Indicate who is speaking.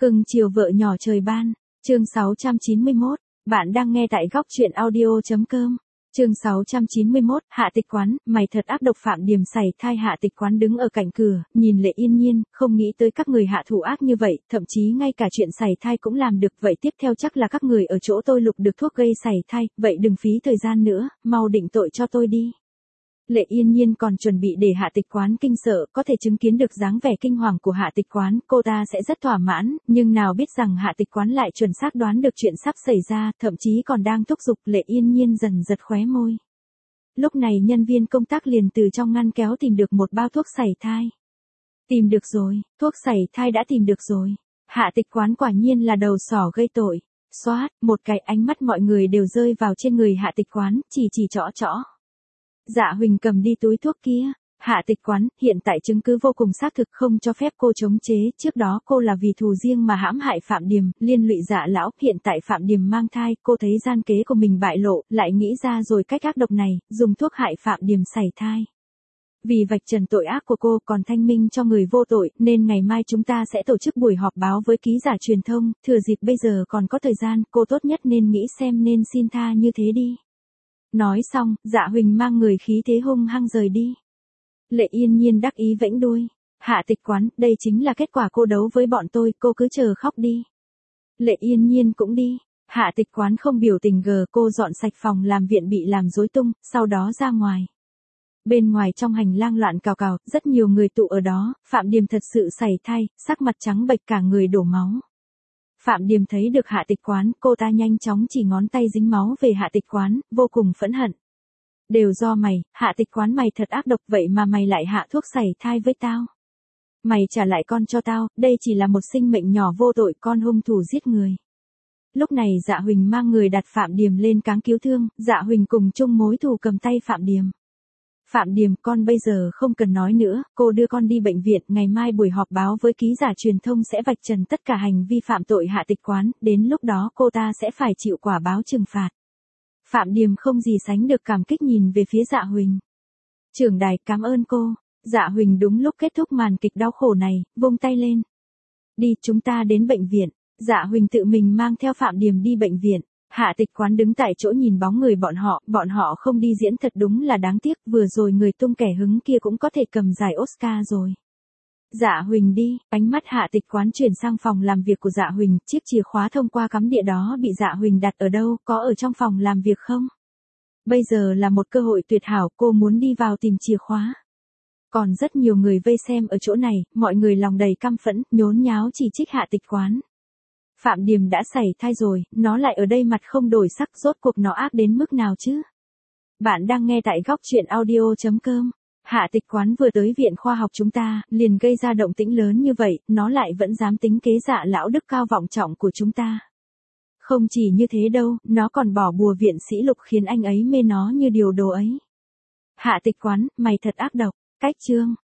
Speaker 1: Cưng chiều vợ nhỏ trời ban, chương 691, bạn đang nghe tại góc truyện audio.com. Chương 691, Hạ Tịch Quán, mày thật ác độc. Phạm Điềm sảy thai. Hạ Tịch Quán đứng ở cạnh cửa, nhìn Lệ Yên Nhiên, không nghĩ tới các người hạ thủ ác như vậy, thậm chí ngay cả chuyện sảy thai cũng làm được. Vậy tiếp theo chắc là các người ở chỗ tôi lục được thuốc gây sảy thai, vậy đừng phí thời gian nữa, mau định tội cho tôi đi. Lệ Yên Nhiên còn chuẩn bị để Hạ Tịch Quán kinh sợ, có thể chứng kiến được dáng vẻ kinh hoàng của Hạ Tịch Quán, cô ta sẽ rất thỏa mãn, nhưng nào biết rằng Hạ Tịch Quán lại chuẩn xác đoán được chuyện sắp xảy ra, thậm chí còn đang thúc giục. Lệ Yên Nhiên dần giật khóe môi. Lúc này nhân viên công tác liền từ trong ngăn kéo tìm được một bao thuốc sảy thai. Tìm được rồi, thuốc sảy thai đã tìm được rồi. Hạ Tịch Quán quả nhiên là đầu sỏ gây tội. Xoát, một cái, ánh mắt mọi người đều rơi vào trên người Hạ Tịch Quán, chỉ chõ chõ. Dạ Huỳnh cầm đi túi thuốc kia. Hạ Tịch Quán, hiện tại chứng cứ vô cùng xác thực, không cho phép cô chống chế, trước đó cô là vì thù riêng mà hãm hại Phạm Điềm, liên lụy Dạ lão, hiện tại Phạm Điềm mang thai, cô thấy gian kế của mình bại lộ, lại nghĩ ra rồi cách ác độc này, dùng thuốc hại Phạm Điềm sảy thai. Vì vạch trần tội ác của cô còn thanh minh cho người vô tội, nên ngày mai chúng ta sẽ tổ chức buổi họp báo với ký giả truyền thông, thừa dịp bây giờ còn có thời gian, cô tốt nhất nên nghĩ xem nên xin tha như thế đi. Nói xong, Dạ Huỳnh mang người khí thế hung hăng rời đi. Lệ Yên Nhiên đắc ý vẫy đuôi. Hạ Tịch Quán, đây chính là kết quả cô đấu với bọn tôi, cô cứ chờ khóc đi. Lệ Yên Nhiên cũng đi. Hạ Tịch Quán không biểu tình gờ, cô dọn sạch phòng làm viện bị làm rối tung, sau đó ra ngoài. Bên ngoài trong hành lang loạn cào cào, rất nhiều người tụ ở đó, Phạm Điềm thật sự sảy thai, sắc mặt trắng bệch cả người đổ máu. Phạm Điềm thấy được Hạ Tịch Quán, cô ta nhanh chóng chỉ ngón tay dính máu về Hạ Tịch Quán, vô cùng phẫn hận. Đều do mày, Hạ Tịch Quán, mày thật ác độc, vậy mà mày lại hạ thuốc sảy thai với tao. Mày trả lại con cho tao, đây chỉ là một sinh mệnh nhỏ vô tội, con hung thủ giết người. Lúc này Dạ Huỳnh mang người đặt Phạm Điềm lên cáng cứu thương, Dạ Huỳnh cùng chung mối thù cầm tay Phạm Điềm. Phạm Điềm, con bây giờ không cần nói nữa, cô đưa con đi bệnh viện, ngày mai buổi họp báo với ký giả truyền thông sẽ vạch trần tất cả hành vi phạm tội Hạ Tịch Quán, đến lúc đó cô ta sẽ phải chịu quả báo trừng phạt. Phạm Điềm không gì sánh được cảm kích nhìn về phía Dạ Huỳnh. Trưởng đài, cảm ơn cô. Dạ Huỳnh đúng lúc kết thúc màn kịch đau khổ này, vung tay lên. Đi, chúng ta đến bệnh viện. Dạ Huỳnh tự mình mang theo Phạm Điềm đi bệnh viện. Hạ Tịch Quán đứng tại chỗ nhìn bóng người bọn họ không đi diễn thật đúng là đáng tiếc, vừa rồi người tung kẻ hứng kia cũng có thể cầm giải Oscar rồi. Dạ Huỳnh đi, ánh mắt Hạ Tịch Quán chuyển sang phòng làm việc của Dạ Huỳnh, chiếc chìa khóa thông qua cắm địa đó bị Dạ Huỳnh đặt ở đâu, có ở trong phòng làm việc không? Bây giờ là một cơ hội tuyệt hảo, cô muốn đi vào tìm chìa khóa. Còn rất nhiều người vây xem ở chỗ này, mọi người lòng đầy căm phẫn, nhốn nháo chỉ trích Hạ Tịch Quán. Phạm Điềm đã sảy thai rồi, nó lại ở đây mặt không đổi sắc, rốt cuộc nó ác đến mức nào chứ? Bạn đang nghe tại góc truyện audio.com. Hạ Tịch Quán vừa tới viện khoa học chúng ta, liền gây ra động tĩnh lớn như vậy, nó lại vẫn dám tính kế Dạ lão đức cao vọng trọng của chúng ta. Không chỉ như thế đâu, nó còn bỏ bùa viện sĩ Lục khiến anh ấy mê nó như điều đồ ấy. Hạ Tịch Quán, mày thật ác độc. Cách chương.